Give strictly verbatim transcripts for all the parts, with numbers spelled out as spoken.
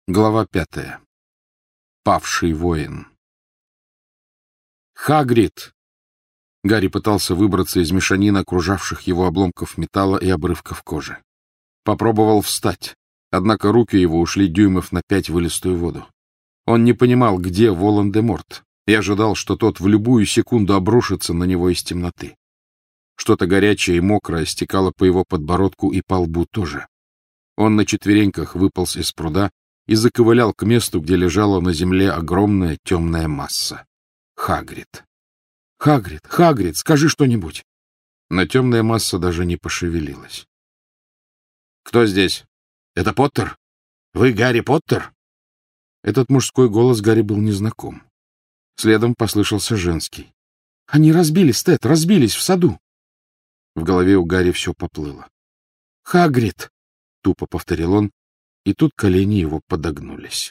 Глава пятая. Павший воин. «Хагрид!» Гарри пытался выбраться из мешанины окружавших его обломков металла и обрывков кожи. Попробовал встать, однако руки его ушли дюймов на пять в илистую воду. Он не понимал, где Волан-де-Морт, и ожидал, что тот в любую секунду обрушится на него из темноты. Что-то горячее и мокрое стекало по его подбородку и по лбу тоже. Он на четвереньках выполз из пруда и заковылял к месту, где лежала на земле огромная темная масса. Хагрид. «Хагрид! Хагрид! Скажи что-нибудь!» Но темная масса даже не пошевелилась. «Кто здесь? Это Поттер? Вы Гарри Поттер?» Этот мужской голос Гарри был незнаком. Следом послышался женский. «Они разбились, Тед, разбились в саду!» В голове у Гарри все поплыло. «Хагрид!» — тупо повторил он, и тут колени его подогнулись.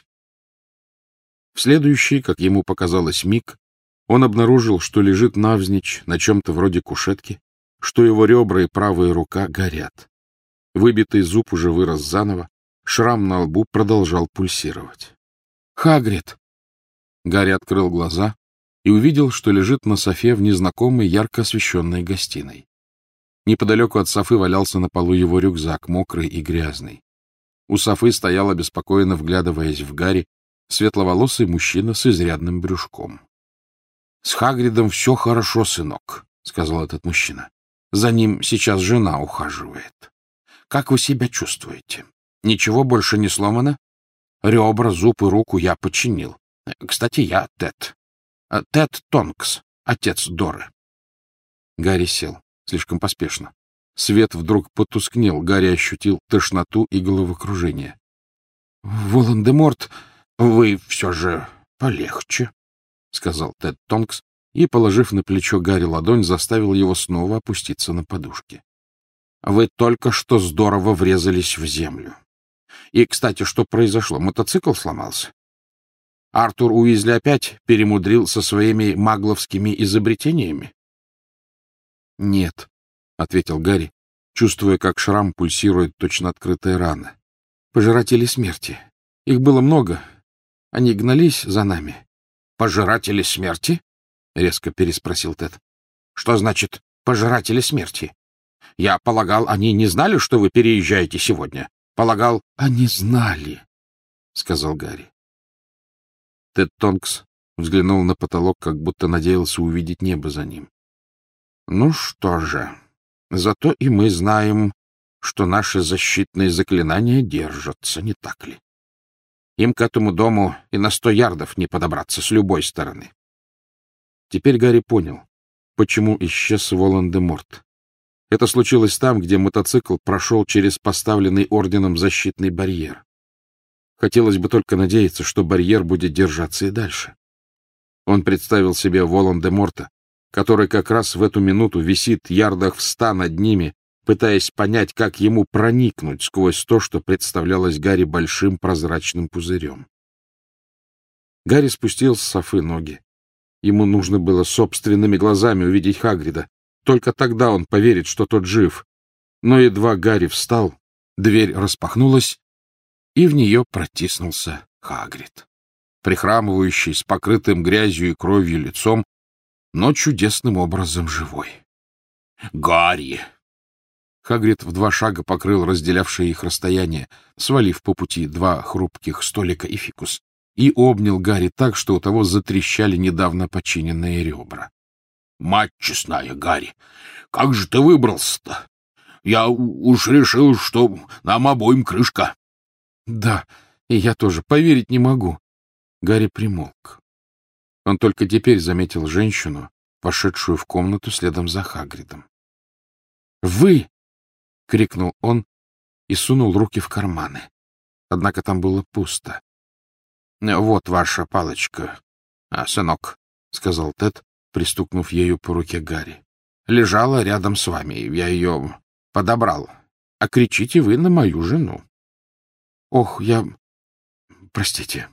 В следующий, как ему показалось, миг, он обнаружил, что лежит навзничь на чем-то вроде кушетки, что его ребра и правая рука горят. Выбитый зуб уже вырос заново, шрам на лбу продолжал пульсировать. «Хагрид!» Гарри открыл глаза и увидел, что лежит на софе в незнакомой ярко освещенной гостиной. Неподалеку от софы валялся на полу его рюкзак, мокрый и грязный. У софы стоял, обеспокоенно вглядываясь в Гарри, светловолосый мужчина с изрядным брюшком. — С Хагридом все хорошо, сынок, — сказал этот мужчина. — За ним сейчас жена ухаживает. Как вы себя чувствуете? Ничего больше не сломано? Ребра, зуб и руку я починил. Кстати, я Тед. Тед Тонкс, отец Доры. Гарри сел, слишком поспешно. Свет вдруг потускнел, Гарри ощутил тошноту и головокружение. — Волан-де-Морт, вы все же полегче, — сказал Тед Тонкс и, положив на плечо Гарри ладонь, заставил его снова опуститься на подушки. — Вы только что здорово врезались в землю. И, кстати, что произошло? Мотоцикл сломался? Артур Уизли опять перемудрил со своими магловскими изобретениями? — Нет, — ответил Гарри, чувствуя, как шрам пульсирует точно открытая рана. — Пожиратели смерти. Их было много. Они гнались за нами. — Пожиратели смерти? — резко переспросил Тед. — Что значит «пожиратели смерти»? Я полагал, они не знали, что вы переезжаете сегодня. Полагал... — Они знали, — сказал Гарри. Тед Тонкс взглянул на потолок, как будто надеялся увидеть небо за ним. — Ну что же, зато и мы знаем, что наши защитные заклинания держатся, не так ли? Им к этому дому и на сто ярдов не подобраться с любой стороны. Теперь Гарри понял, почему исчез Волан-де-Морт. Это случилось там, где мотоцикл прошел через поставленный орденом защитный барьер. Хотелось бы только надеяться, что барьер будет держаться и дальше. Он представил себе Волан-де-Морта, который как раз в эту минуту висит ярдах в ста над ними, пытаясь понять, как ему проникнуть сквозь то, что представлялось Гарри большим прозрачным пузырем. Гарри спустил с софы ноги. Ему нужно было собственными глазами увидеть Хагрида. Только тогда он поверит, что тот жив. Но едва Гарри встал, дверь распахнулась, и в нее протиснулся Хагрид, прихрамывающий, с покрытым грязью и кровью лицом, но чудесным образом живой. «Гарри!» Хагрид в два шага покрыл разделявшее их расстояние, свалив по пути два хрупких столика и фикус, и обнял Гарри так, что у того затрещали недавно починенные ребра. — Мать честная, Гарри, как же ты выбрался-то? Я уж решил, что нам обоим крышка. — Да, и я тоже, поверить не могу. Гарри примолк. Он только теперь заметил женщину, вошедшую в комнату следом за Хагридом. «Вы!» — крикнул он и сунул руки в карманы. Однако там было пусто. — Вот ваша палочка, а, сынок, — сказал Тед, пристукнув ею по руке Гарри. — Лежала рядом с вами, я ее подобрал. А кричите вы на мою жену. — Ох, я... Простите.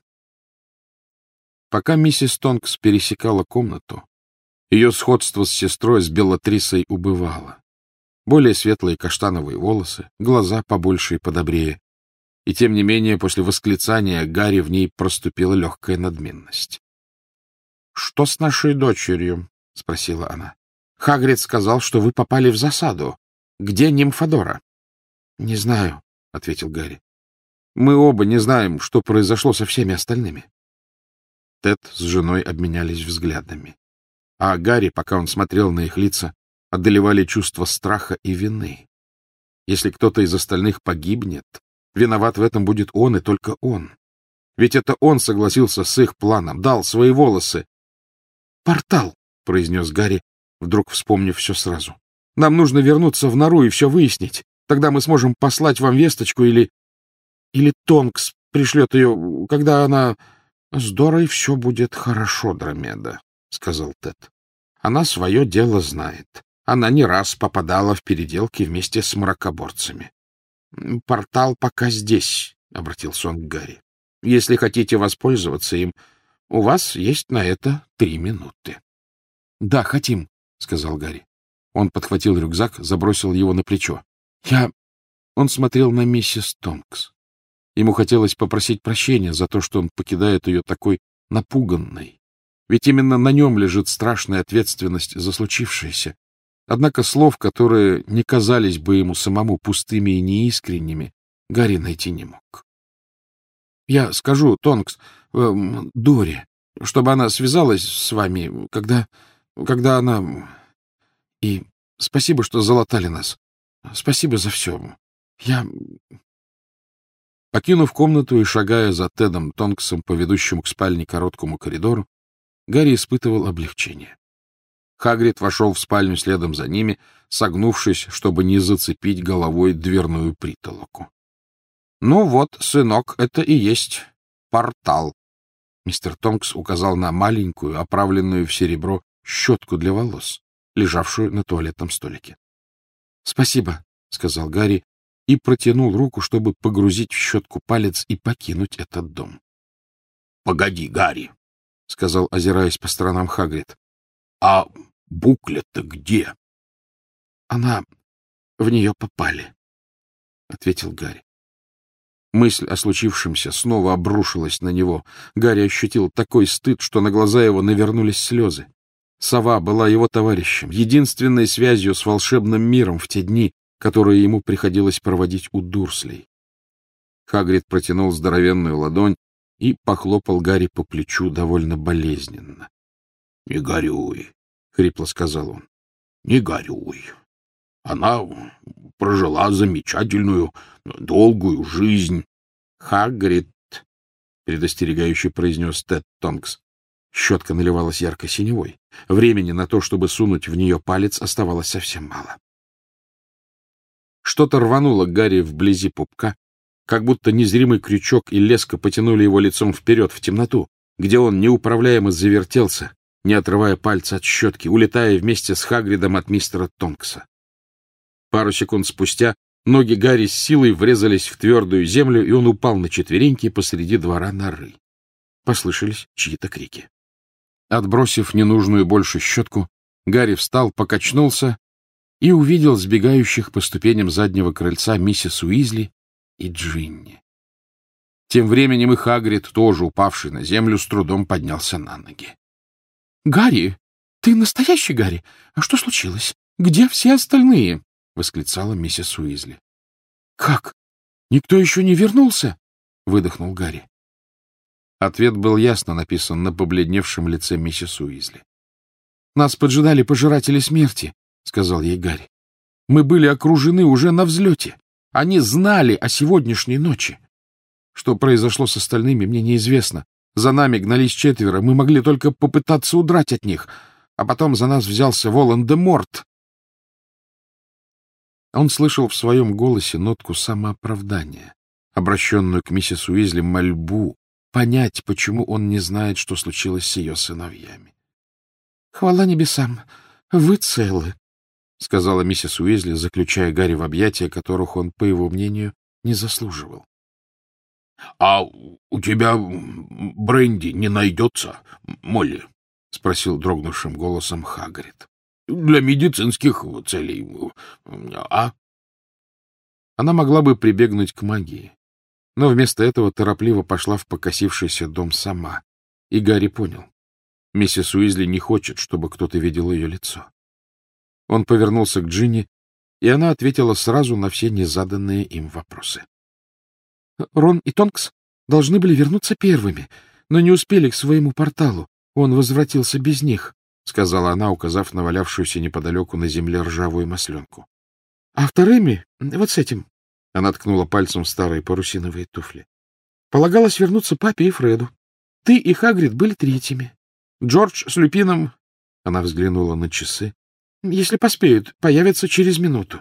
Пока миссис Тонкс пересекала комнату, ее сходство с сестрой, с Белатрисой, убывало. Более светлые каштановые волосы, глаза побольше и подобрее. и тем не менее после восклицания Гарри в ней проступила легкая надменность. — Что с нашей дочерью? — спросила она. — Хагрид сказал, что вы попали в засаду. Где Нимфодора? — Не знаю, — ответил Гарри. — Мы оба не знаем, что произошло со всеми остальными. Тед с женой обменялись взглядами. А Гарри, пока он смотрел на их лица, одолевали чувство страха и вины. Если кто-то из остальных погибнет, виноват в этом будет он и только он. Ведь это он согласился с их планом, дал свои волосы. «Портал!» — произнес Гарри, вдруг вспомнив все сразу. «Нам нужно вернуться в нору и все выяснить. Тогда мы сможем послать вам весточку или... Или Тонкс пришлет ее, когда она... С Дорой все будет хорошо, Дромеда», — сказал Тед. «Она свое дело знает. Она не раз попадала в переделки вместе с мракоборцами. «Портал пока здесь», — обратился он к Гарри. «Если хотите воспользоваться им, у вас есть на это три минуты». «Да, хотим», — сказал Гарри. Он подхватил рюкзак, забросил его на плечо. «Я...» Он смотрел на миссис Тонкс. Ему хотелось попросить прощения за то, что он покидает ее такой напуганной. Ведь именно на нем лежит страшная ответственность за случившееся. Однако слов, которые не казались бы ему самому пустыми и неискренними, Гарри найти не мог. «Я скажу, Тонкс, э, Доре, чтобы она связалась с вами, когда... когда она... И спасибо, что залатали нас. Спасибо за все. Я...» Покинув комнату и шагая за Тедом Тонксом по ведущему к спальне короткому коридору, Гарри испытывал облегчение. Хагрид вошел в спальню следом за ними, согнувшись, чтобы не зацепить головой дверную притолоку. — Ну вот, сынок, это и есть портал. Мистер Тонкс указал на маленькую, оправленную в серебро, щетку для волос, лежавшую на туалетном столике. — Спасибо, — сказал Гарри и протянул руку, чтобы погрузить в щетку палец и покинуть этот дом. — Погоди, Гарри, — сказал, озираясь по сторонам Хагрид. — А буклет-то где? — Она... в нее попали, — ответил Гарри. Мысль о случившемся снова обрушилась на него. Гарри ощутил такой стыд, что на глаза его навернулись слезы. Сова была его товарищем, единственной связью с волшебным миром в те дни, которые ему приходилось проводить у Дурслей. Хагрид протянул здоровенную ладонь и похлопал Гарри по плечу довольно болезненно. — Не горюй, — хрипло сказал он. — Не горюй. Она прожила замечательную, долгую жизнь. — Хагрид, — предостерегающе произнес Тед Тонкс. Щетка наливалась ярко синевой. Времени на то, чтобы сунуть в нее палец, оставалось совсем мало. Что-то рвануло Гарри вблизи пупка, как будто незримый крючок и леска потянули его лицом вперед в темноту, где он неуправляемо завертелся, не отрывая пальца от щетки, улетая вместе с Хагридом от мистера Тонкса. Пару секунд спустя ноги Гарри с силой врезались в твердую землю, и он упал на четвереньки посреди двора норы. Послышались чьи-то крики. Отбросив ненужную больше щетку, Гарри встал, покачнулся и увидел сбегающих по ступеням заднего крыльца миссис Уизли и Джинни. Тем временем и Хагрид, тоже упавший на землю, с трудом поднялся на ноги. — Гарри, ты настоящий Гарри? А что случилось? Где все остальные? — восклицала миссис Уизли. — Как? Никто еще не вернулся? — выдохнул Гарри. Ответ был ясно написан на побледневшем лице миссис Уизли. — Нас поджидали пожиратели смерти, — сказал ей Гарри. — Мы были окружены уже на взлете. Они знали о сегодняшней ночи. Что произошло с остальными, мне неизвестно. За нами гнались четверо, мы могли только попытаться удрать от них, а потом за нас взялся Волан-де-Морт. Он слышал в своем голосе нотку самооправдания, обращенную к миссис Уизли мольбу, понять, почему он не знает, что случилось с ее сыновьями. — Хвала небесам, вы целы, — сказала миссис Уизли, заключая Гарри в объятия, которых он, по его мнению, не заслуживал. — А у тебя бренди не найдется, Молли? — спросил дрогнувшим голосом Хагрид. — Для медицинских целей, а? Она могла бы прибегнуть к магии, но вместо этого торопливо пошла в покосившийся дом сама. И Гарри понял. Миссис Уизли не хочет, чтобы кто-то видел ее лицо. Он повернулся к Джинни, и она ответила сразу на все незаданные им вопросы. — Рон и Тонкс должны были вернуться первыми, но не успели к своему порталу. Он возвратился без них, — сказала она, указав на валявшуюся неподалеку на земле ржавую масленку. — А вторыми, вот с этим, — она ткнула пальцем в старые парусиновые туфли, — полагалось вернуться папе и Фреду. Ты и Хагрид были третьими. Джордж с Люпином, — она взглянула на часы, — если поспеют, появятся через минуту.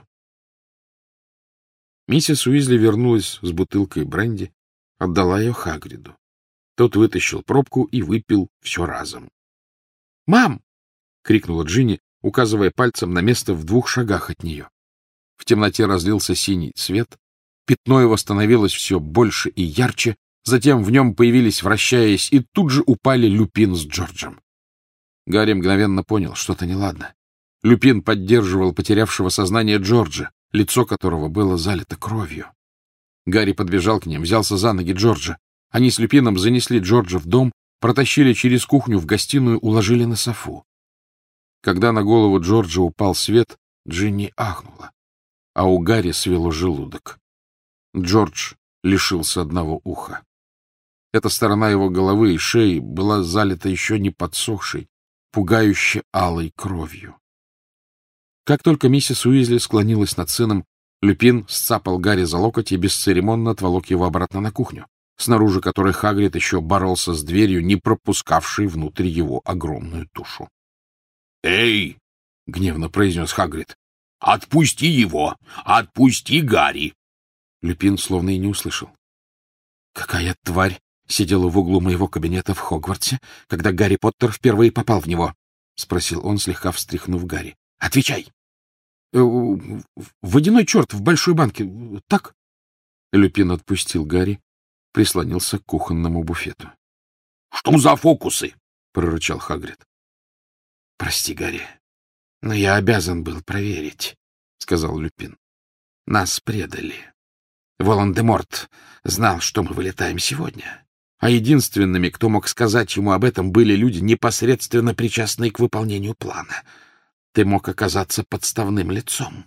Миссис Уизли вернулась с бутылкой бренди, отдала ее Хагриду. Тот вытащил пробку и выпил все разом. «Мам!» — крикнула Джинни, указывая пальцем на место в двух шагах от нее. В темноте разлился синий свет, пятно его становилось все больше и ярче, затем в нем появились, вращаясь, и тут же упали Люпин с Джорджем. Гарри мгновенно понял, что-то неладно. Люпин поддерживал потерявшего сознание Джорджа, лицо которого было залито кровью. Гарри подбежал к ним, взялся за ноги Джорджа. Они с Люпином занесли Джорджа в дом, протащили через кухню в гостиную, уложили на софу. Когда на голову Джорджа упал свет, Джинни ахнула, а у Гарри свело желудок. Джордж лишился одного уха. Эта сторона его головы и шеи была залита еще не подсохшей, пугающе алой кровью. Как только миссис Уизли склонилась над сыном, Люпин сцапал Гарри за локоть и бесцеремонно отволок его обратно на кухню, снаружи которой Хагрид еще боролся с дверью, не пропускавшей внутрь его огромную тушу. — Эй! — гневно произнес Хагрид. — Отпусти его! Отпусти Гарри! Люпин словно и не услышал. — Какая тварь сидела в углу моего кабинета в Хогвартсе, когда Гарри Поттер впервые попал в него? — спросил он, слегка встряхнув Гарри. — Отвечай! — Водяной черт в большой банке, так? Люпин отпустил Гарри, прислонился к кухонному буфету. — Что за фокусы? — прорычал Хагрид. — Прости, Гарри, но я обязан был проверить, — сказал Люпин. — Нас предали. Волан-де-Морт знал, что мы вылетаем сегодня, а единственными, кто мог сказать ему об этом, были люди, непосредственно причастные к выполнению плана. Ты мог оказаться подставным лицом.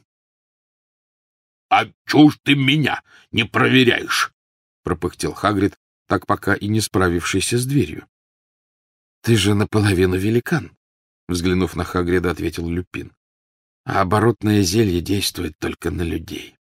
— А чего ж ты меня не проверяешь? — пропыхтел Хагрид, так пока и не справившийся с дверью. — Ты же наполовину великан, — взглянув на Хагрида, ответил Люпин. — А оборотное зелье действует только на людей.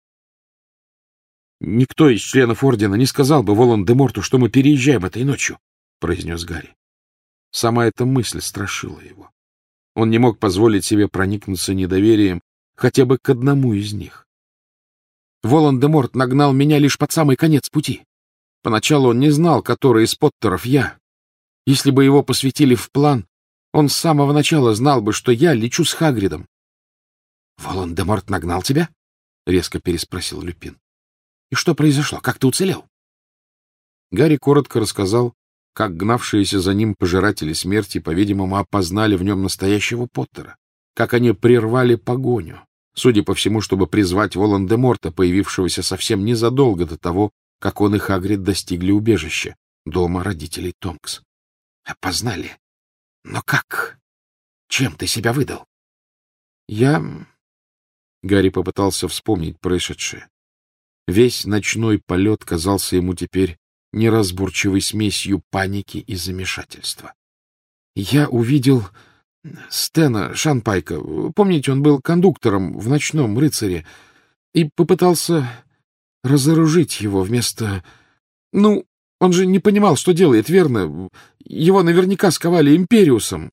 — Никто из членов Ордена не сказал бы Волан-де-Морту, что мы переезжаем этой ночью, — произнес Гарри. Сама эта мысль страшила его. Он не мог позволить себе проникнуться недоверием хотя бы к одному из них. Волан-де-Морт нагнал меня лишь под самый конец пути. Поначалу он не знал, который из Поттеров я. Если бы его посвятили в план, он с самого начала знал бы, что я лечу с Хагридом. — Волан-де-Морт нагнал тебя? — резко переспросил Люпин. — И что произошло? Как ты уцелел? Гарри коротко рассказал, как гнавшиеся за ним пожиратели смерти, по-видимому, опознали в нем настоящего Поттера, как они прервали погоню, судя по всему, чтобы призвать Волан-де-Морта, появившегося совсем незадолго до того, как он и Хагрид достигли убежища, дома родителей Тонкс. — Опознали? Но как? Чем ты себя выдал? — Я... Гарри попытался вспомнить происшедшее. Весь ночной полет казался ему теперь неразборчивой смесью паники и замешательства. Я увидел Стена Шанпайка, помните, он был кондуктором в «Ночном рыцаре», и попытался разоружить его вместо... Ну, он же не понимал, что делает, верно? Его наверняка сковали Империусом.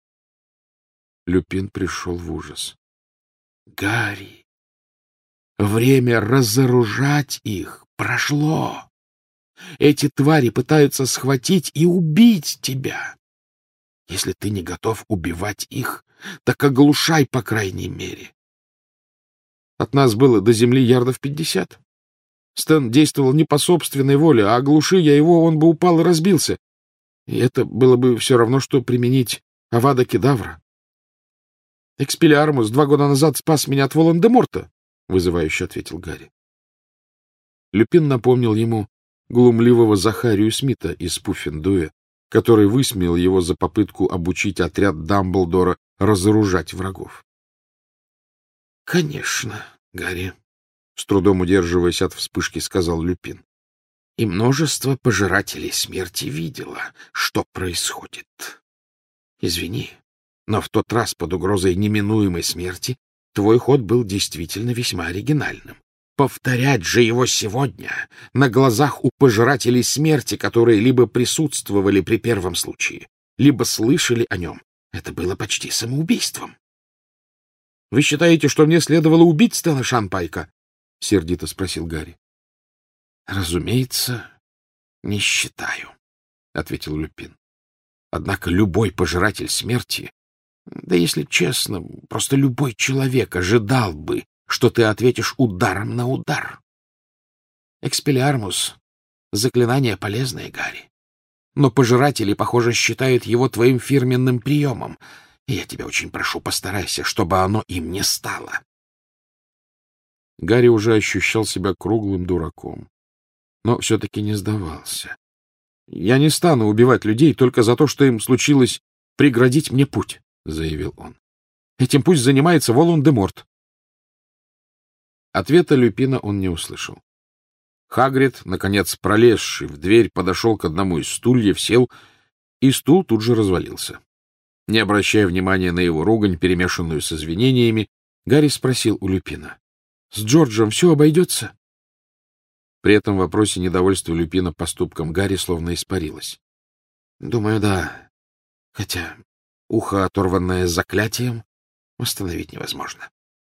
Люпин пришел в ужас. — Гарри, время разоружать их прошло. Эти твари пытаются схватить и убить тебя. Если ты не готов убивать их, так оглушай, по крайней мере. От нас было до земли ярдов пятьдесят. Стэн действовал не по собственной воле, а оглуши я его, он бы упал и разбился. И это было бы все равно, что применить Авада Кедавра. Экспеллиармус два года назад спас меня от Волан-де-Морта, — вызывающе ответил Гарри. Люпин напомнил ему, глумливого Захарию Смита из Пуффендуя, который высмеял его за попытку обучить отряд Дамблдора разоружать врагов. — Конечно, Гарри, — с трудом удерживаясь от вспышки, сказал Люпин. — И множество пожирателей смерти видело, что происходит. Извини, но в тот раз под угрозой неминуемой смерти твой ход был действительно весьма оригинальным. Повторять же его сегодня на глазах у пожирателей смерти, которые либо присутствовали при первом случае, либо слышали о нем, это было почти самоубийством. — Вы считаете, что мне следовало убить Стелла Шанпайка? — сердито спросил Гарри. — Разумеется, не считаю, — ответил Люпин. — Однако любой пожиратель смерти, да если честно, просто любой человек ожидал бы, что ты ответишь ударом на удар. Экспеллиармус — заклинание полезное, Гарри, но пожиратели, похоже, считают его твоим фирменным приемом, и я тебя очень прошу, постарайся, чтобы оно им не стало. Гарри уже ощущал себя круглым дураком, но все-таки не сдавался. — Я не стану убивать людей только за то, что им случилось преградить мне путь, — заявил он. — Этим пусть занимается Волан-де-Морт. Ответа Люпина он не услышал. Хагрид, наконец пролезший в дверь, подошел к одному из стульев, сел, и стул тут же развалился. Не обращая внимания на его ругань, перемешанную с извинениями, Гарри спросил у Люпина: — С Джорджем все обойдется? При этом вопросе недовольство Люпина поступком Гарри словно испарилось. — Думаю, да. Хотя ухо, оторванное заклятием, восстановить невозможно.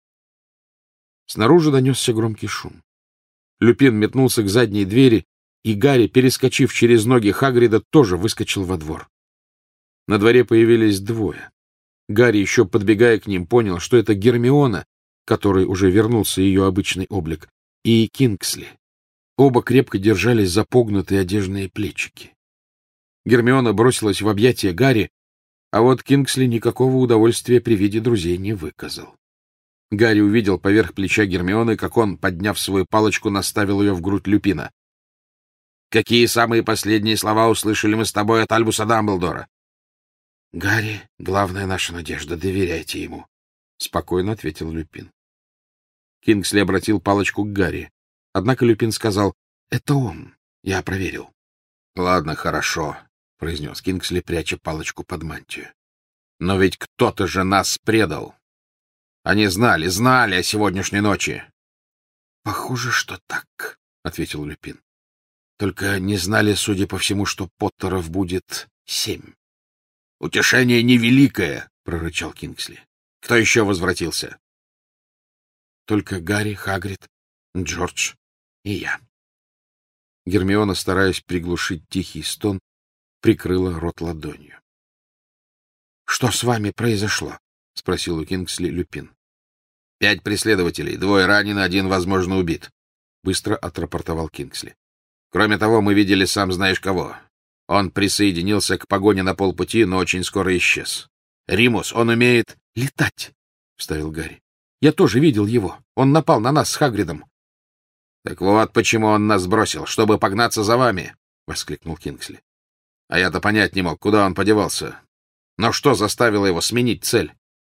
Снаружи донесся громкий шум. Люпин метнулся к задней двери, и Гарри, перескочив через ноги Хагрида, тоже выскочил во двор. На дворе появились двое. Гарри, еще подбегая к ним, понял, что это Гермиона, которой уже вернулся ее обычный облик, и Кингсли. Оба крепко держались за погнутые одежные плечики. Гермиона бросилась в объятия Гарри, а вот Кингсли никакого удовольствия при виде друзей не выказал. Гарри увидел поверх плеча Гермионы, как он, подняв свою палочку, наставил ее в грудь Люпина. — Какие самые последние слова услышали мы с тобой от Альбуса Дамблдора? — Гарри, главная наша надежда, доверяйте ему, — спокойно ответил Люпин. Кингсли обратил палочку к Гарри. Однако Люпин сказал: — Это он, я проверил. — Ладно, хорошо, — произнес Кингсли, пряча палочку под мантию. — Но ведь кто-то же нас предал. Они знали, знали о сегодняшней ночи. — Похоже, что так, — ответил Люпин. — Только не знали, судя по всему, что Поттеров будет семь. — Утешение невеликое, — прорычал Кингсли. — Кто еще возвратился? — Только Гарри, Хагрид, Джордж и я. Гермиона, стараясь приглушить тихий стон, прикрыла рот ладонью. — Что с вами произошло? — спросил у Кингсли Люпин. — Пять преследователей, двое ранены, один, возможно, убит, — быстро отрапортовал Кингсли. — Кроме того, мы видели сам знаешь кого. Он присоединился к погоне на полпути, но очень скоро исчез. Римус, он умеет летать, — вставил Гарри. — Я тоже видел его. Он напал на нас с Хагридом. — Так вот, почему он нас бросил, чтобы погнаться за вами, — воскликнул Кингсли. — А я-то понять не мог, куда он подевался. Но что заставило его сменить цель?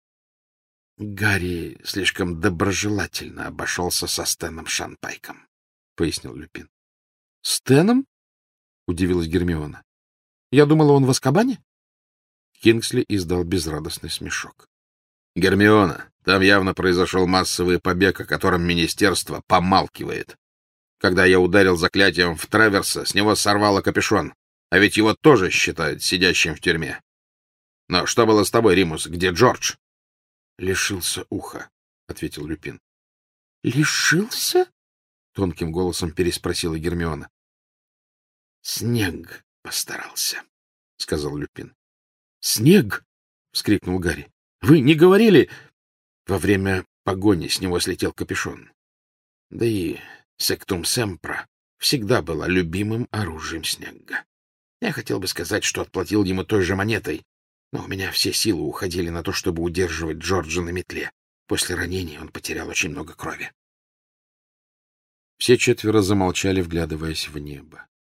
Гарри слишком доброжелательно обошелся со Стэном Шанпайком, — пояснил Люпин. — Стэном? — удивилась Гермиона. — Я думала, он в Азкабане? Кингсли издал безрадостный смешок. — Гермиона, там явно произошел массовый побег, о котором министерство помалкивает. Когда я ударил заклятием в Треверса, с него сорвало капюшон, а ведь его тоже считают сидящим в тюрьме. Но что было с тобой, Римус? Где Джордж? — Лишился уха, — ответил Люпин. — Лишился? — тонким голосом переспросила Гермиона. — Снег постарался, — сказал Люпин. — Снег? — вскрикнул Гарри. — Вы не говорили... Во время погони с него слетел капюшон. Да и сектум семпра всегда была любимым оружием Снегга. Я хотел бы сказать, что отплатил ему той же монетой, но у меня все силы уходили на то, чтобы удерживать Джорджа на метле. После ранения он потерял очень много крови. Все четверо замолчали, вглядываясь в небо.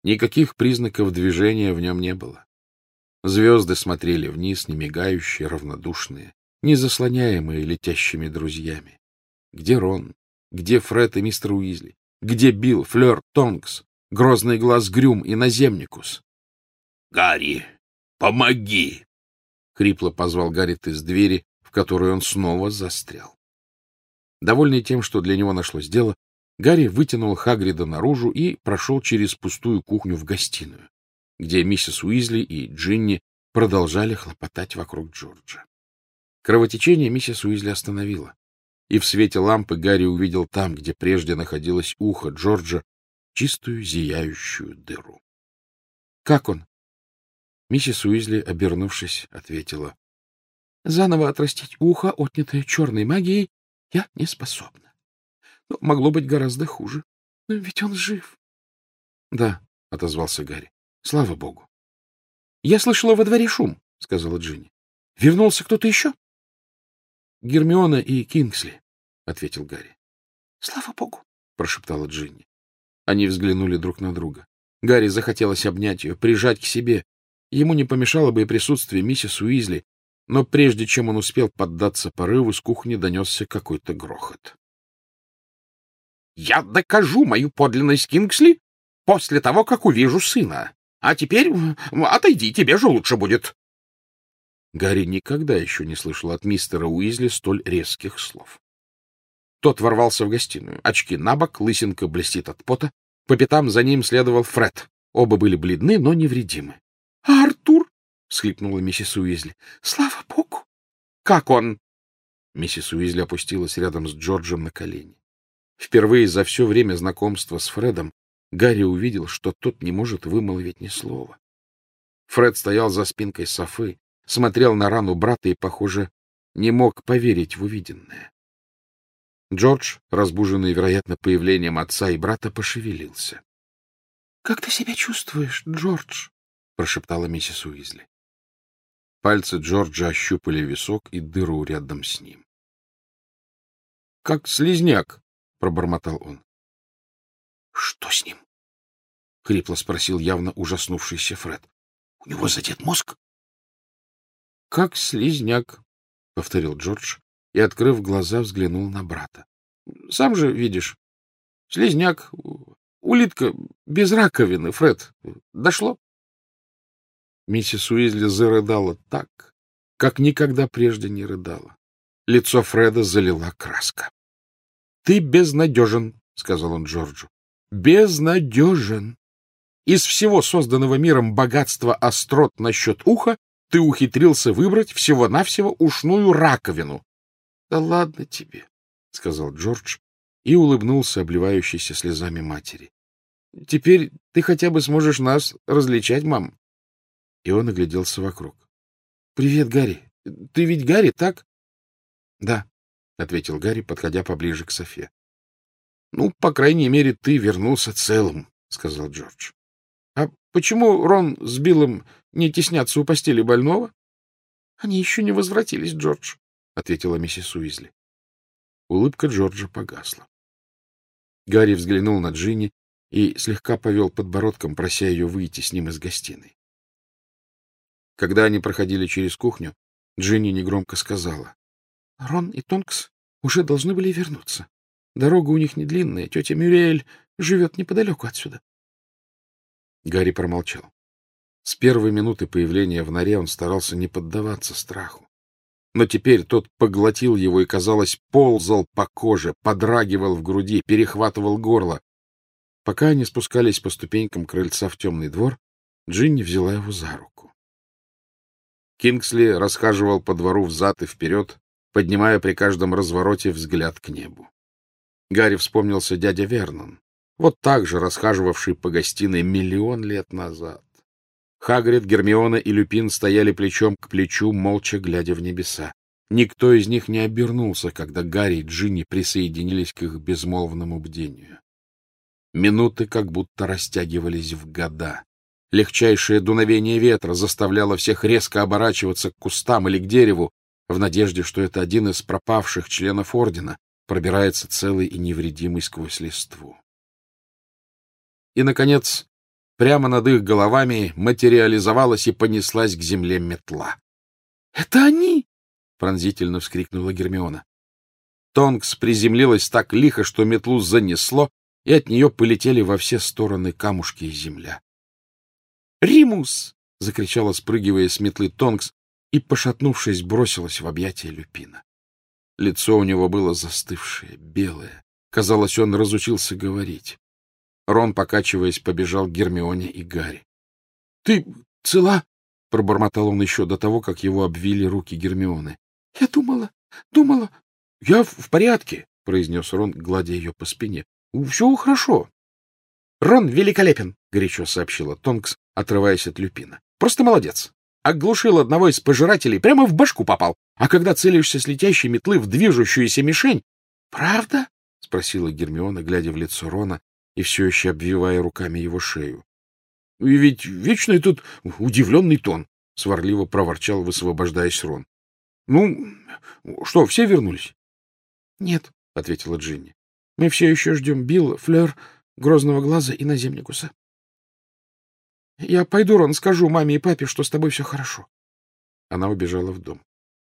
Никаких признаков движения в нем не было. Звезды смотрели вниз, не мигающие, равнодушные, не заслоняемые летящими друзьями. Где Рон? Где Фред и мистер Уизли? Где Билл, Флёр, Тонкс, Грозный глаз Грюм и Наземникус? — Гарри, помоги! — хрипло позвал Гаррит из двери, в которой он снова застрял. Довольный тем, что для него нашлось дело, Гарри вытянул Хагрида наружу и прошел через пустую кухню в гостиную, где миссис Уизли и Джинни продолжали хлопотать вокруг Джорджа. Кровотечение миссис Уизли остановило, и в свете лампы Гарри увидел там, где прежде находилось ухо Джорджа, чистую зияющую дыру. — Как он? Миссис Уизли, обернувшись, ответила: — Заново отрастить ухо, отнятое черной магией, я не способна. Но могло быть гораздо хуже. Но ведь он жив. — Да, — отозвался Гарри. — Слава богу. — Я слышала во дворе шум, — сказала Джинни. — Вернулся кто-то еще? — Гермиона и Кингсли, — ответил Гарри. — Слава богу, — прошептала Джинни. Они взглянули друг на друга. Гарри захотелось обнять ее, прижать к себе. Ему не помешало бы и присутствие миссис Уизли, но прежде чем он успел поддаться порыву, с кухни донесся какой-то грохот. — Я докажу мою подлинность, Кингсли, после того, как увижу сына. А теперь отойди, тебе же лучше будет. Гарри никогда еще не слышал от мистера Уизли столь резких слов. Тот ворвался в гостиную. Очки набок, лысинка блестит от пота. По пятам за ним следовал Фред. Оба были бледны, но невредимы. — А Артур? — всхлипнула миссис Уизли. — Слава богу! — Как он? Миссис Уизли опустилась рядом с Джорджем на колени. Впервые за все время знакомства с Фредом Гарри увидел, что тот не может вымолвить ни слова. Фред стоял за спинкой софы, смотрел на рану брата и, похоже, не мог поверить в увиденное. Джордж, разбуженный, вероятно, появлением отца и брата, пошевелился. — Как ты себя чувствуешь, Джордж? — прошептала миссис Уизли. Пальцы Джорджа ощупали висок и дыру рядом с ним. — Как слизняк, — пробормотал он. — Что с ним? — хрипло спросил явно ужаснувшийся Фред. — У него задет мозг? — Как слизняк, — повторил Джордж и, открыв глаза, взглянул на брата. — Сам же видишь. Слизняк, улитка без раковины, Фред. Дошло? Миссис Уизли зарыдала так, как никогда прежде не рыдала. Лицо Фреда залила краска. — Ты безнадежен, — сказал он Джорджу. — Безнадежен. Из всего созданного миром богатства острот насчет уха ты ухитрился выбрать всего-навсего ушную раковину. — Да ладно тебе, — сказал Джордж и улыбнулся обливающейся слезами матери. — Теперь ты хотя бы сможешь нас различать, мам. И он огляделся вокруг. — Привет, Гарри. Ты ведь Гарри, так? — Да, — ответил Гарри, подходя поближе к Софе. — Ну, по крайней мере, ты вернулся целым, — сказал Джордж. — А почему Рон с Биллом не теснятся у постели больного? — Они еще не возвратились, Джордж, — ответила миссис Уизли. Улыбка Джорджа погасла. Гарри взглянул на Джинни и слегка повел подбородком, прося ее выйти с ним из гостиной. Когда они проходили через кухню, Джинни негромко сказала: — Рон и Тонкс уже должны были вернуться. Дорога у них не длинная, тетя Мюриэль живет неподалеку отсюда. Гарри промолчал. С первой минуты появления в норе он старался не поддаваться страху. Но теперь тот поглотил его и, казалось, ползал по коже, подрагивал в груди, перехватывал горло. Пока они спускались по ступенькам крыльца в темный двор, Джинни взяла его за руку. Кингсли расхаживал по двору взад и вперед, поднимая при каждом развороте взгляд к небу. Гарри вспомнился дядя Вернон, вот так же расхаживавший по гостиной миллион лет назад. Хагрид, Гермиона и Люпин стояли плечом к плечу, молча глядя в небеса. Никто из них не обернулся, когда Гарри и Джинни присоединились к их безмолвному бдению. Минуты как будто растягивались в года. Легчайшее дуновение ветра заставляло всех резко оборачиваться к кустам или к дереву, в надежде, что это один из пропавших членов ордена пробирается целый и невредимый сквозь листву. И, наконец, Прямо над их головами материализовалась и понеслась к земле метла. — Это они! — пронзительно вскрикнула Гермиона. Тонкс приземлилась так лихо, что метлу занесло, и от нее полетели во все стороны камушки и земля. «Римус!» — закричала, спрыгивая с метлы Тонкс, и, пошатнувшись, бросилась в объятия Люпина. Лицо у него было застывшее, белое. Казалось, он разучился говорить. Рон, покачиваясь, побежал к Гермионе и Гарри. — Ты цела? — пробормотал он еще до того, как его обвили руки Гермионы. — Я думала, думала... — Я в порядке, — произнес Рон, гладя ее по спине. — Все хорошо. — Рон великолепен, — горячо сообщила Тонкс, отрываясь от Люпина. — Просто молодец. Оглушил одного из пожирателей, прямо в башку попал. А когда целишься с летящей метлы в движущуюся мишень... — Правда? — спросила Гермиона, глядя в лицо Рона и все еще обвивая руками его шею. — И ведь вечно этот удивленный тон, — сварливо проворчал, высвобождаясь Рон. — Ну, что, все вернулись? — Нет, — ответила Джинни. — Мы все еще ждем Билла, Флёр, Грозного Глаза и Наземникуса. — Я пойду, Рон, скажу маме и папе, что с тобой все хорошо. Она убежала в дом.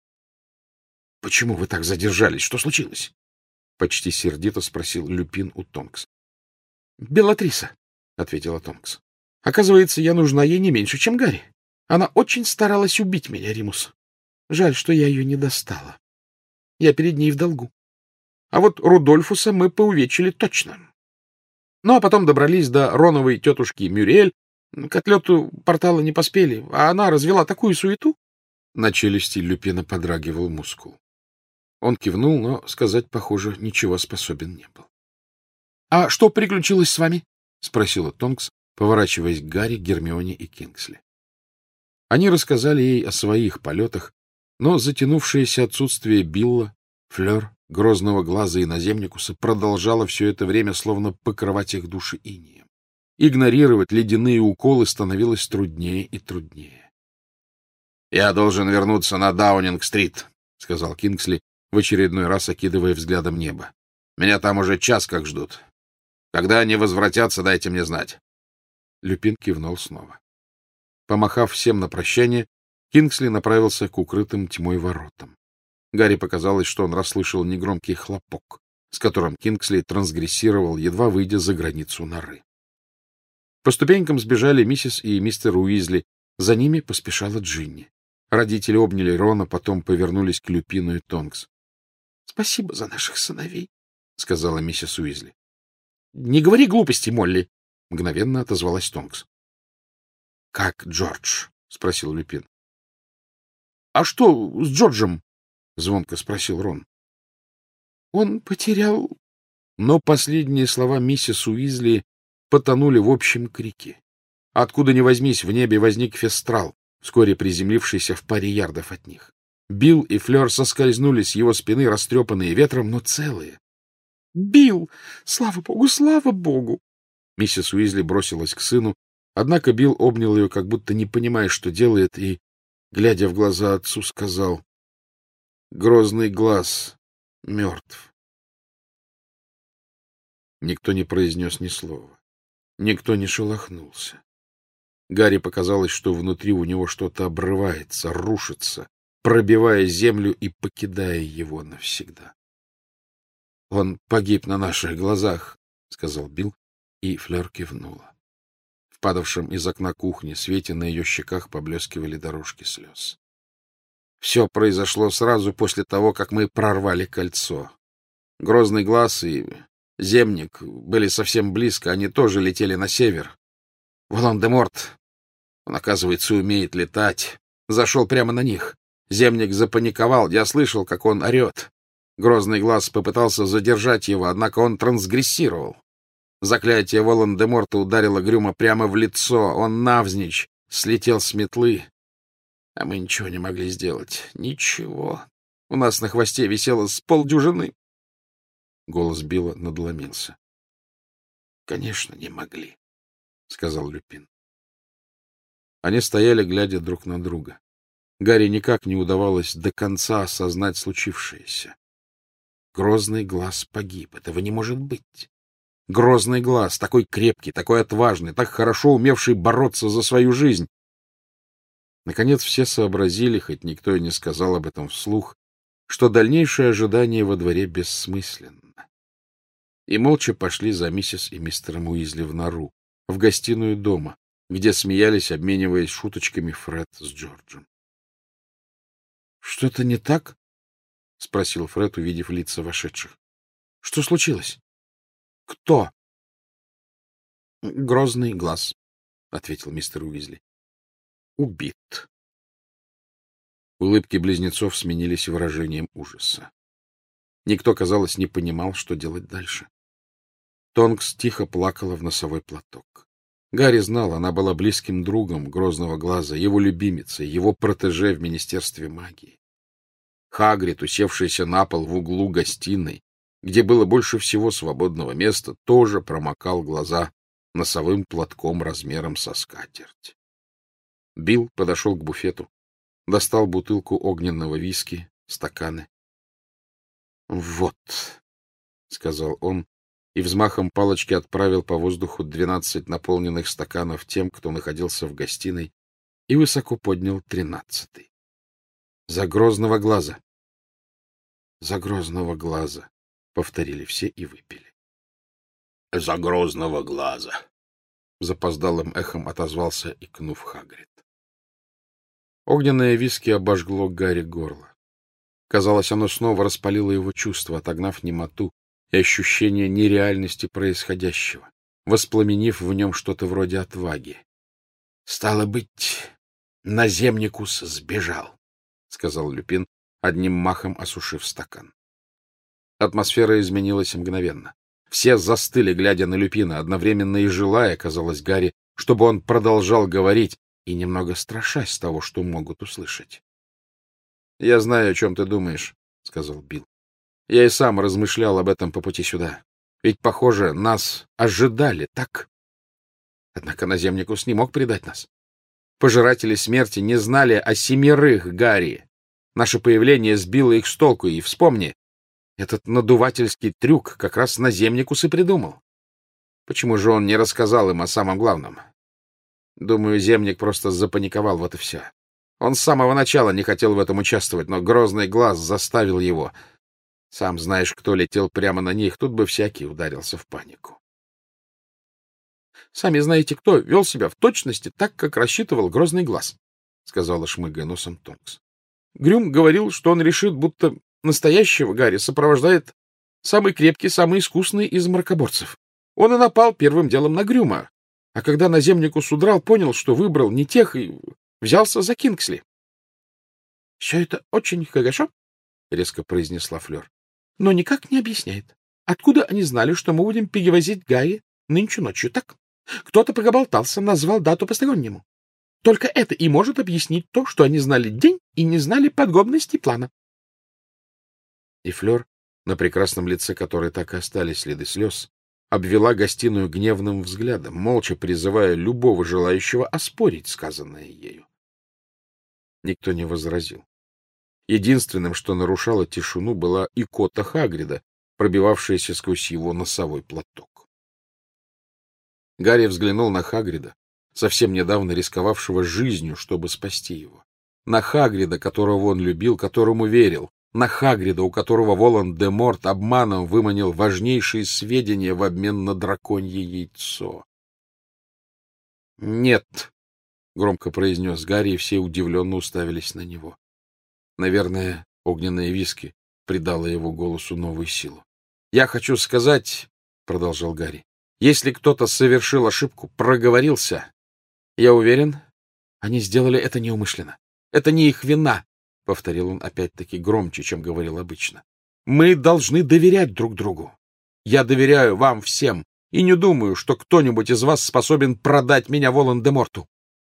— Почему вы так задержались? Что случилось? — почти сердито спросил Люпин у Тонкс. — Белатриса, — ответила Тонкс. — Оказывается, я нужна ей не меньше, чем Гарри. Она очень старалась убить меня, Римус. Жаль, что я ее не достала. Я перед ней в долгу. А вот Рудольфуса мы поувечили точно. Ну, а потом добрались до Роновой тетушки Мюриэль. К отлету портала не поспели, а она развела такую суету. На челюсти Люпина подрагивал мускул. Он кивнул, но сказать, похоже, ничего способен не был. — А что приключилось с вами? — спросила Тонкс, поворачиваясь к Гарри, Гермионе и Кингсли. Они рассказали ей о своих полетах, но затянувшееся отсутствие Билла, Флёр, Грозного Глаза и Наземникуса продолжало все это время словно покрывать их души инеем. Игнорировать ледяные уколы становилось труднее и труднее. — Я должен вернуться на Даунинг-стрит, — сказал Кингсли, в очередной раз окидывая взглядом небо. — Меня там уже час как ждут. Когда они возвратятся, дайте мне знать. Люпин кивнул снова. Помахав всем на прощание, Кингсли направился к укрытым тьмой воротам. Гарри показалось, что он расслышал негромкий хлопок, с которым Кингсли трансгрессировал, едва выйдя за границу норы. По ступенькам сбежали миссис и мистер Уизли. За ними поспешала Джинни. Родители обняли Рона, потом повернулись к Люпину и Тонкс. — Спасибо за наших сыновей, — сказала миссис Уизли. — Не говори глупости, Молли, — мгновенно отозвалась Тонкс. — Как Джордж? — спросил Люпин. — А что с Джорджем? — звонко спросил Рон. — Он потерял... Но последние слова миссис Уизли потонули в общем крике. Откуда ни возьмись, в небе возник Фестрал, вскоре приземлившийся в паре ярдов от них. Билл и Флёр соскользнули с его спины, растрепанные ветром, но целые. — Билл! Слава богу, слава богу! Миссис Уизли бросилась к сыну, однако Билл обнял ее, как будто не понимая, что делает, и, глядя в глаза отцу, сказал: — Грозный Глаз мертв. Никто не произнес ни слова. Никто не шелохнулся. Гарри показалось, что внутри у него что-то обрывается, рушится, пробивая землю и покидая его навсегда. — Он погиб на наших глазах, — сказал Билл, и Флёр кивнула. В падавшем из окна кухни свете на ее щеках поблескивали дорожки слез. Все произошло сразу после того, как мы прорвали кольцо. Грозный Глаз и Земник были совсем близко, они тоже летели на север. Волан-де-Морт, он, оказывается, умеет летать, зашел прямо на них. Земник запаниковал, я слышал, как он орет. Грозный Глаз попытался задержать его, однако он трансгрессировал. Заклятие Волан-де-Морта ударило Грюма прямо в лицо, он навзничь слетел с метлы. А мы ничего не могли сделать. Ничего. У нас на хвосте висело с полдюжины. Голос Билла надломился. — Конечно, не могли, — сказал Люпин. Они стояли, глядя друг на друга. Гарри никак не удавалось до конца осознать случившееся. Грозный Глаз погиб. Этого не может быть. Грозный глаз, такой крепкий, такой отважный, так хорошо умевший бороться за свою жизнь. Наконец все сообразили, хоть никто и не сказал об этом вслух, что дальнейшее ожидание во дворе бессмысленно. И молча пошли за миссис и мистером Уизли в нору, в гостиную дома, где смеялись, обмениваясь шуточками Фред с Джорджем. — Что-то не так? — спросил Фред, увидев лица вошедших. — Что случилось? — Кто? — Грозный глаз, — ответил мистер Уизли. — Убит. Улыбки близнецов сменились выражением ужаса. Никто, казалось, не понимал, что делать дальше. Тонкс тихо плакала в носовой платок. Гарри знал, она была близким другом Грозного глаза, его любимицей, его протеже в Министерстве магии. Хагрид, усевшийся на пол в углу гостиной, где было больше всего свободного места, тоже промокал глаза носовым платком размером со скатерть. Билл подошел к буфету, достал бутылку огненного виски, стаканы. — Вот, — сказал он, и взмахом палочки отправил по воздуху двенадцать наполненных стаканов тем, кто находился в гостиной, и высоко поднял тринадцатый. — За Грозного глаза! — За Грозного глаза! — повторили все и выпили. — За Грозного глаза! — запоздалым эхом отозвался, икнув Хагрид. Огненное виски обожгло Гарри горло. Казалось, оно снова распалило его чувства, отогнав немоту и ощущение нереальности происходящего, воспламенив в нем что-то вроде отваги. — Стало быть, наземникус сбежал, — сказал Люпин, одним махом осушив стакан. Атмосфера изменилась мгновенно. Все застыли, глядя на Люпина, одновременно и желая, казалось Гарри, чтобы он продолжал говорить, и немного страшась того, что могут услышать. — Я знаю, о чем ты думаешь, — сказал Билл. — Я и сам размышлял об этом по пути сюда. Ведь, похоже, нас ожидали, так? Однако наземникус не мог предать нас. Пожиратели смерти не знали о семерых Гарри. Наше появление сбило их с толку, и вспомни, этот надувательский трюк как раз наземникус и придумал. Почему же он не рассказал им о самом главном? Думаю, земник просто запаниковал, вот и все. Он с самого начала не хотел в этом участвовать, но Грозный глаз заставил его. Сам знаешь, кто летел прямо на них, тут бы всякий ударился в панику. — Сами знаете, кто вел себя в точности так, как рассчитывал Грозный глаз, — сказала, шмыгая носом, Тонкс. Грюм говорил, что он решит, будто настоящего Гарри сопровождает самый крепкий, самый искусный из мракоборцев. Он и напал первым делом на Грюма, а когда наземникус удрал, понял, что выбрал не тех и взялся за Кингсли. — Все это очень хорошо, — резко произнесла Флёр, — но никак не объясняет, откуда они знали, что мы будем перевозить Гарри нынче ночью, так? Кто-то проболтался, назвал дату постороннему. Только это и может объяснить то, что они знали день и не знали подробностей плана. И Флёр, на прекрасном лице которой так и остались следы слез, обвела гостиную гневным взглядом, молча призывая любого желающего оспорить сказанное ею. Никто не возразил. Единственным, что нарушало тишину, была икота Хагрида, пробивавшаяся сквозь его носовой платок. Гарри взглянул на Хагрида, совсем недавно рисковавшего жизнью, чтобы спасти его. На Хагрида, которого он любил, которому верил. На Хагрида, у которого Волан-де-Морт обманом выманил важнейшие сведения в обмен на драконье яйцо. — Нет, — громко произнес Гарри, и все удивленно уставились на него. Наверное, огненное виски придало его голосу новую силу. — Я хочу сказать, — продолжал Гарри, — если кто-то совершил ошибку, проговорился, я уверен, они сделали это неумышленно. Это не их вина. — повторил он опять-таки громче, чем говорил обычно. — Мы должны доверять друг другу. Я доверяю вам всем и не думаю, что кто-нибудь из вас способен продать меня Волан-де-Морту.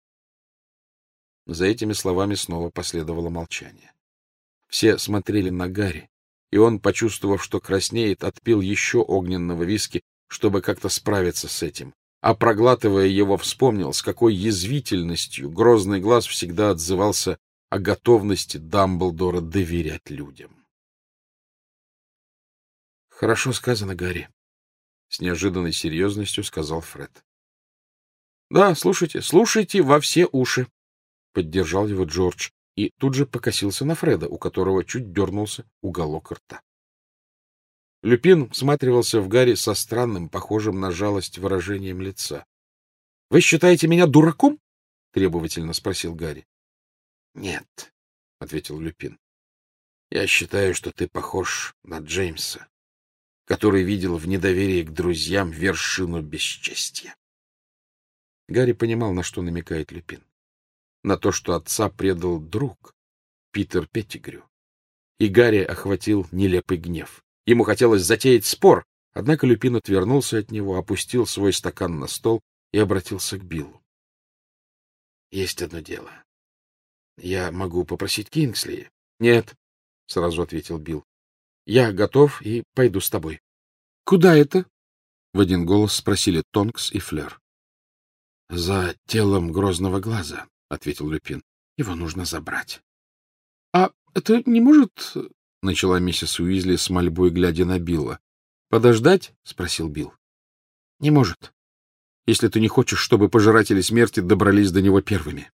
За этими словами снова последовало молчание. Все смотрели на Гарри, и он, почувствовав, что краснеет, отпил еще огненного виски, чтобы как-то справиться с этим, а, проглатывая его, вспомнил, с какой язвительностью Грозный глаз всегда отзывался о готовности Дамблдора доверять людям. — Хорошо сказано, Гарри, — с неожиданной серьезностью сказал Фред. — Да, слушайте, слушайте во все уши, — поддержал его Джордж и тут же покосился на Фреда, у которого чуть дернулся уголок рта. Люпин всматривался в Гарри со странным, похожим на жалость выражением лица. — Вы считаете меня дураком? — требовательно спросил Гарри. — Нет, — ответил Люпин. — Я считаю, что ты похож на Джеймса, который видел в недоверии к друзьям вершину бесчестия. Гарри понимал, на что намекает Люпин. На то, что отца предал друг, Питер Петтигрю. И Гарри охватил нелепый гнев. Ему хотелось затеять спор, однако Люпин отвернулся от него, опустил свой стакан на стол и обратился к Биллу. — Есть одно дело. Я могу попросить Кингсли? — Нет, — сразу ответил Билл. — Я готов и пойду с тобой. — Куда это? — в один голос спросили Тонкс и Флер. — За телом Грозного Глаза, — ответил Люпин. — Его нужно забрать. — А это не может... — начала миссис Уизли с мольбой, глядя на Билла. — Подождать? — спросил Билл. — Не может, если ты не хочешь, чтобы пожиратели смерти добрались до него первыми.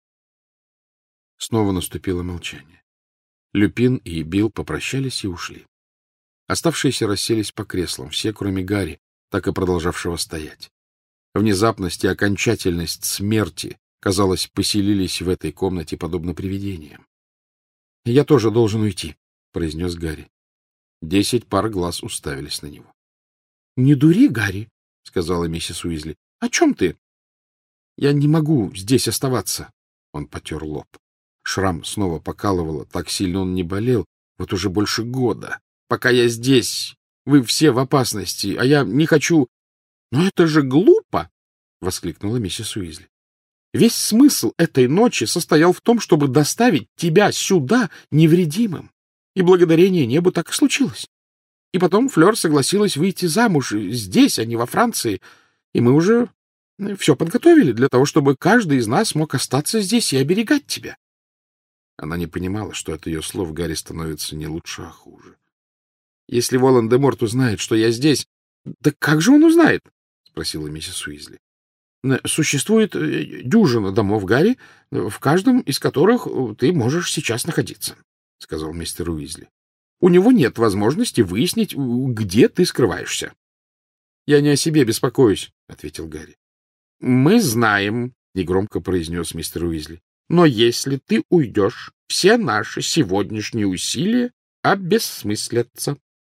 Снова наступило молчание. Люпин и Билл попрощались и ушли. Оставшиеся расселись по креслам, все, кроме Гарри, так и продолжавшего стоять. Внезапность и окончательность смерти, казалось, поселились в этой комнате подобно привидениям. — Я тоже должен уйти, — произнес Гарри. Десять пар глаз уставились на него. — Не дури, Гарри, — сказала миссис Уизли. — О чем ты? — Я не могу здесь оставаться. Он потер лоб. Шрам снова покалывало, так сильно он не болел, вот уже больше года. Пока я здесь, вы все в опасности, а я не хочу... — Но это же глупо! — воскликнула миссис Уизли. — Весь смысл этой ночи состоял в том, чтобы доставить тебя сюда невредимым. И благодарение небу так и случилось. И потом Флёр согласилась выйти замуж здесь, а не во Франции, и мы уже все подготовили для того, чтобы каждый из нас мог остаться здесь и оберегать тебя. Она не понимала, что от ее слов Гарри становится не лучше, а хуже. — Если Волан-де-Морт узнает, что я здесь... — Да как же он узнает? — спросила миссис Уизли. — Существует дюжина домов, Гарри, в каждом из которых ты можешь сейчас находиться, — сказал мистер Уизли. — У него нет возможности выяснить, где ты скрываешься. — Я не о себе беспокоюсь, — ответил Гарри. — Мы знаем, — негромко произнес мистер Уизли. — Но если ты уйдешь, все наши сегодняшние усилия обессмыслятся.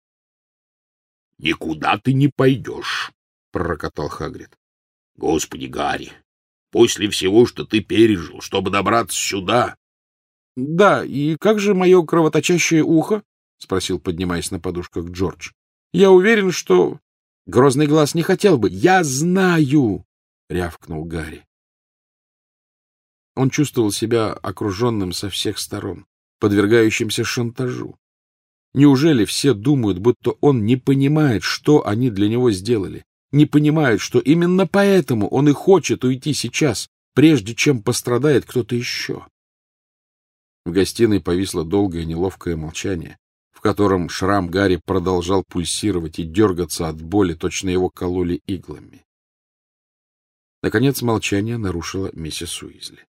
— Никуда ты не пойдешь, — пророкотал Хагрид. — Господи, Гарри, после всего, что ты пережил, чтобы добраться сюда... — Да, и как же мое кровоточащее ухо? — спросил, поднимаясь на подушках Джордж. — Я уверен, что... Грозный Глаз не хотел бы. — Я знаю! — рявкнул Гарри. Он чувствовал себя окруженным со всех сторон, подвергающимся шантажу. Неужели все думают, будто он не понимает, что они для него сделали? Не понимают, что именно поэтому он и хочет уйти сейчас, прежде чем пострадает кто-то еще? В гостиной повисло долгое неловкое молчание, в котором шрам Гарри продолжал пульсировать и дергаться от боли, точно его кололи иглами. Наконец молчание нарушила миссис Уизли.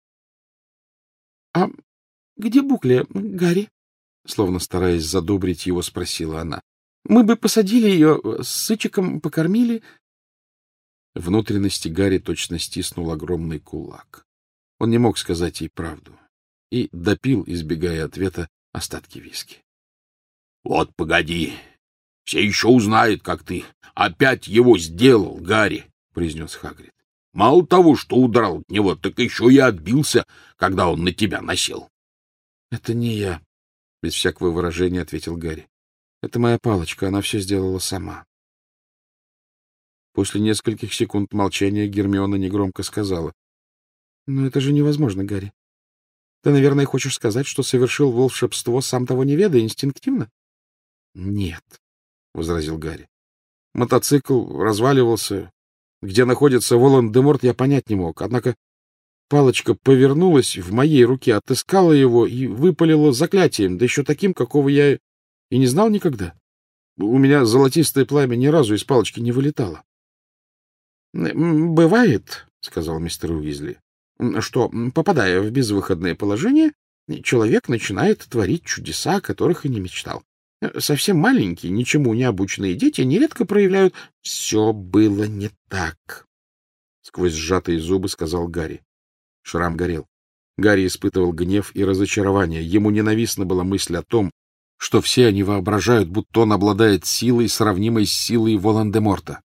— А где Букля, Гарри? — словно стараясь задобрить его, спросила она. — Мы бы посадили ее, с сычиком покормили. Внутренности Гарри точно стиснул огромный кулак. Он не мог сказать ей правду и допил, избегая ответа, остатки виски. — Вот погоди, все еще узнают, как ты опять его сделал, Гарри, — произнес Хагрид. — Мало того, что удрал от него, так еще и отбился, когда он на тебя насел. — Это не я, — без всякого выражения ответил Гарри. — Это моя палочка, она все сделала сама. После нескольких секунд молчания Гермиона негромко сказала: — Но это же невозможно, Гарри. Ты, наверное, хочешь сказать, что совершил волшебство, сам того не ведая, инстинктивно? — Нет, — возразил Гарри. Мотоцикл разваливался. Где находится Волан-де-Морт, я понять не мог. Однако палочка повернулась в моей руке, отыскала его и выпалила заклятием, да еще таким, какого я и не знал никогда. У меня золотистое пламя ни разу из палочки не вылетало. — Бывает, — сказал мистер Уизли, — что, попадая в безвыходное положение, человек начинает творить чудеса, о которых и не мечтал. Совсем маленькие, ничему не обученные дети нередко проявляют... — Все было не так, — сквозь сжатые зубы сказал Гарри. Шрам горел. Гарри испытывал гнев и разочарование. Ему ненавистна была мысль о том, что все они воображают, будто он обладает силой, сравнимой с силой Волан-де-Морта.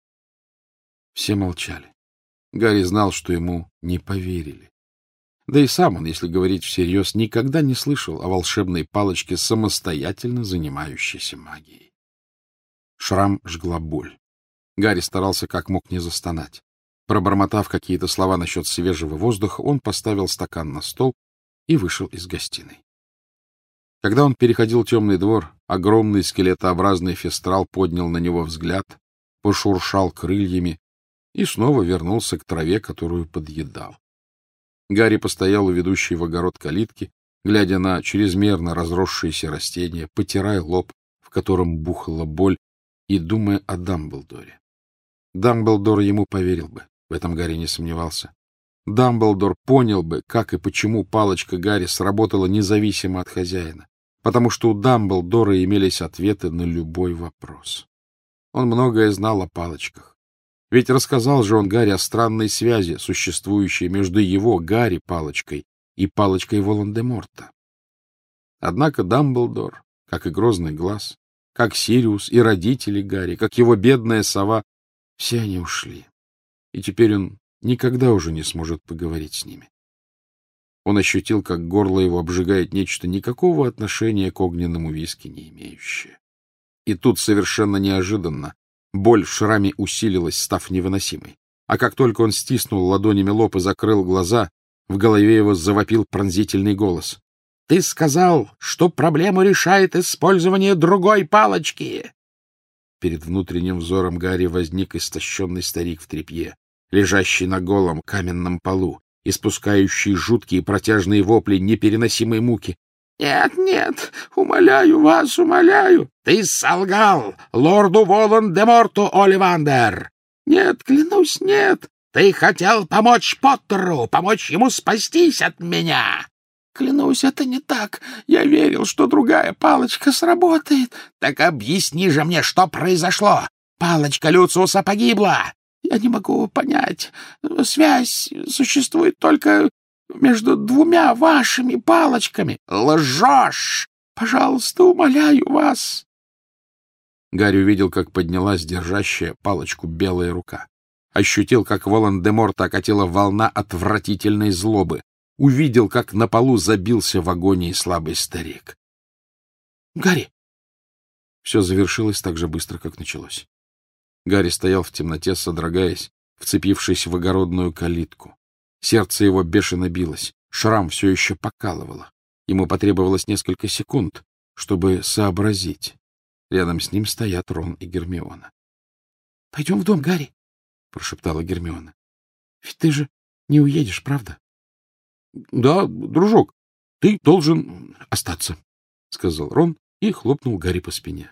Все молчали. Гарри знал, что ему не поверили. Да и сам он, если говорить всерьез, никогда не слышал о волшебной палочке, самостоятельно занимающейся магией. Шрам жгла боль. Гарри старался как мог не застонать. Пробормотав какие-то слова насчет свежего воздуха, он поставил стакан на стол и вышел из гостиной. Когда он переходил темный двор, огромный скелетообразный фестрал поднял на него взгляд, пошуршал крыльями и снова вернулся к траве, которую подъедал. Гарри постоял у ведущей в огород калитки, глядя на чрезмерно разросшиеся растения, потирая лоб, в котором бухала боль, и думая о Дамблдоре. Дамблдор ему поверил бы, в этом Гарри не сомневался. Дамблдор понял бы, как и почему палочка Гарри сработала независимо от хозяина, потому что у Дамблдора имелись ответы на любой вопрос. Он многое знал о палочках. Ведь рассказал же он Гарри о странной связи, существующей между его, Гарри, палочкой и палочкой Волан-де-Морта. Однако Дамблдор, как и Грозный Глаз, как Сириус и родители Гарри, как его бедная сова, все они ушли. И теперь он никогда уже не сможет поговорить с ними. Он ощутил, как горло его обжигает нечто никакого отношения к огненному виски не имеющее. И тут совершенно неожиданно боль в шраме усилилась, став невыносимой. А как только он стиснул ладонями лоб и закрыл глаза, в голове его завопил пронзительный голос. — Ты сказал, что проблему решает использование другой палочки! Перед внутренним взором Гарри возник истощенный старик в тряпье, лежащий на голом каменном полу, испускающий жуткие протяжные вопли непереносимой муки. — Нет, нет, умоляю вас, умоляю! Ты солгал лорду Волан-де-Морту, Оливандер! Нет, клянусь, нет! Ты хотел помочь Поттеру, помочь ему спастись от меня! Клянусь, это не так. Я верил, что другая палочка сработает. Так объясни же мне, что произошло. Палочка Люциуса погибла. Я не могу понять. Связь существует только между двумя вашими палочками. Лжешь! Пожалуйста, умоляю вас. Гарри увидел, как поднялась держащая палочку белая рука. Ощутил, как Волан-де-Морта окатила волна отвратительной злобы. Увидел, как на полу забился в агонии слабый старик. — Гарри! Все завершилось так же быстро, как началось. Гарри стоял в темноте, содрогаясь, вцепившись в огородную калитку. Сердце его бешено билось, шрам все еще покалывало. Ему потребовалось несколько секунд, чтобы сообразить. Рядом с ним стоят Рон и Гермиона. — Пойдем в дом, Гарри, — прошептала Гермиона. — Ведь ты же не уедешь, правда? — Да, дружок, ты должен остаться, — сказал Рон и хлопнул Гарри по спине.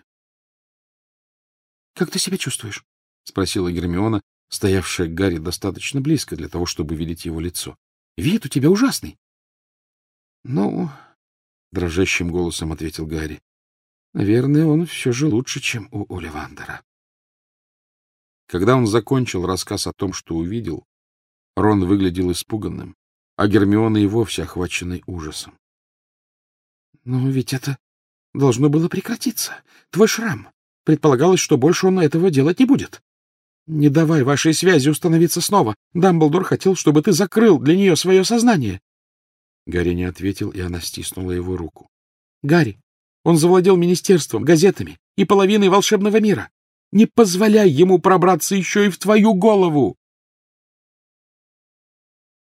— Как ты себя чувствуешь? — спросила Гермиона, стоявшая к Гарри достаточно близко для того, чтобы видеть его лицо. — Вид у тебя ужасный. — Ну, — дрожащим голосом ответил Гарри, — наверное, он все же лучше, чем у Оливандера. Когда он закончил рассказ о том, что увидел, Рон выглядел испуганным, а Гермиона и вовсе охваченной ужасом. — Но ведь это должно было прекратиться. Твой шрам. Предполагалось, что больше он этого делать не будет. Не давай вашей связи установиться снова. Дамблдор хотел, чтобы ты закрыл для нее свое сознание. Гарри не ответил, и она стиснула его руку. — Гарри, он завладел министерством, газетами и половиной волшебного мира. Не позволяй ему пробраться еще и в твою голову.